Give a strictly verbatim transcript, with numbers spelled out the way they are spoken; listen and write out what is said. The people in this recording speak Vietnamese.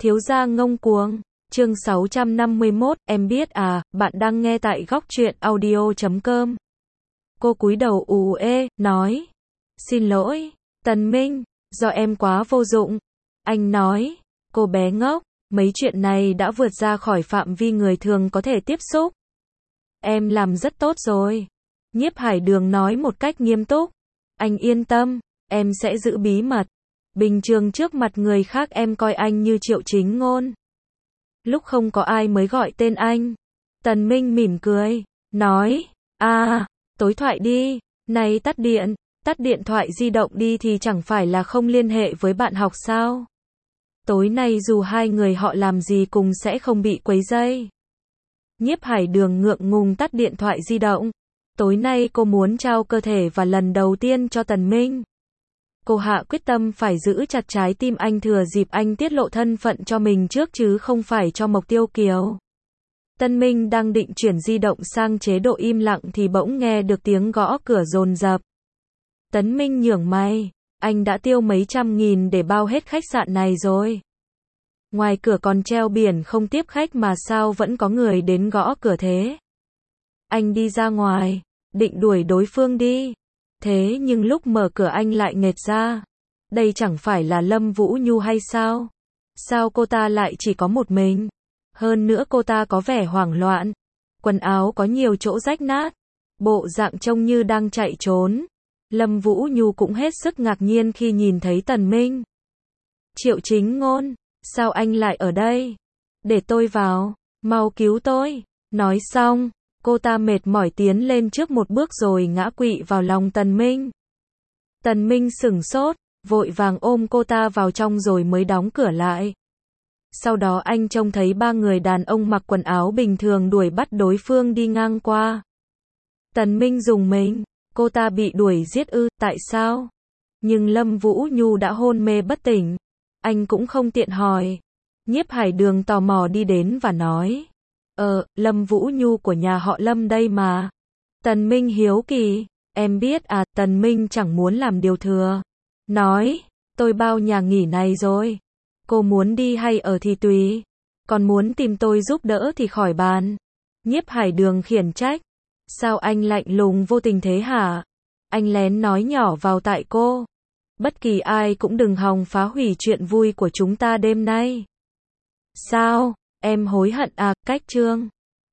Thiếu gia ngông cuồng. Chương sáu trăm năm mươi mốt, em biết à, bạn đang nghe tại góc truyện audio chấm com. Cô cúi đầu ù ê, nói. Xin lỗi, Tần Minh, do em quá vô dụng. Anh nói, cô bé ngốc, mấy chuyện này đã vượt ra khỏi phạm vi người thường có thể tiếp xúc. Em làm rất tốt rồi. Nhiếp Hải Đường nói một cách nghiêm túc. Anh yên tâm, em sẽ giữ bí mật. Bình thường trước mặt người khác em coi anh như Triệu Chính Ngôn. Lúc không có ai mới gọi tên anh. Tần Minh mỉm cười, nói, à, tối thoại đi, này tắt điện, tắt điện thoại di động đi thì chẳng phải là không liên hệ với bạn học sao? Tối nay dù hai người họ làm gì cùng sẽ không bị quấy rầy. Nhiếp Hải Đường ngượng ngùng tắt điện thoại di động. Tối nay cô muốn trao cơ thể và lần đầu tiên cho Tần Minh. Cô hạ quyết tâm phải giữ chặt trái tim anh thừa dịp anh tiết lộ thân phận cho mình trước chứ không phải cho Mộc Tiêu Kiều. Tân Minh đang định chuyển di động sang chế độ im lặng thì bỗng nghe được tiếng gõ cửa dồn dập. Tấn Minh nhướng mày, anh đã tiêu mấy trăm nghìn để bao hết khách sạn này rồi. Ngoài cửa còn treo biển không tiếp khách mà sao vẫn có người đến gõ cửa thế? Anh đi ra ngoài, định đuổi đối phương đi. Thế nhưng lúc mở cửa anh lại nghệt ra. Đây chẳng phải là Lâm Vũ Nhu hay sao? Sao cô ta lại chỉ có một mình? Hơn nữa cô ta có vẻ hoảng loạn. Quần áo có nhiều chỗ rách nát. Bộ dạng trông như đang chạy trốn. Lâm Vũ Nhu cũng hết sức ngạc nhiên khi nhìn thấy Tần Minh. Triệu Chính Ngôn, sao anh lại ở đây? Để tôi vào, mau cứu tôi. Nói xong, cô ta mệt mỏi tiến lên trước một bước rồi ngã quỵ vào lòng Tần Minh. Tần Minh sửng sốt, vội vàng ôm cô ta vào trong rồi mới đóng cửa lại. Sau đó anh trông thấy ba người đàn ông mặc quần áo bình thường đuổi bắt đối phương đi ngang qua. Tần Minh rùng mình, cô ta bị đuổi giết ư, tại sao? Nhưng Lâm Vũ Nhu đã hôn mê bất tỉnh. Anh cũng không tiện hỏi. Nhiếp Hải Đường tò mò đi đến và nói. Ờ, Lâm Vũ Nhu của nhà họ Lâm đây mà. Tần Minh hiếu kỳ, em biết à, Tần Minh chẳng muốn làm điều thừa. Nói, tôi bao nhà nghỉ này rồi. Cô muốn đi hay ở thì tùy. Còn muốn tìm tôi giúp đỡ thì khỏi bàn. Nhiếp Hải Đường khiển trách. Sao anh lạnh lùng vô tình thế hả? Anh lén nói nhỏ vào tai cô. Bất kỳ ai cũng đừng hòng phá hủy chuyện vui của chúng ta đêm nay. Sao? Em hối hận à, cách chương.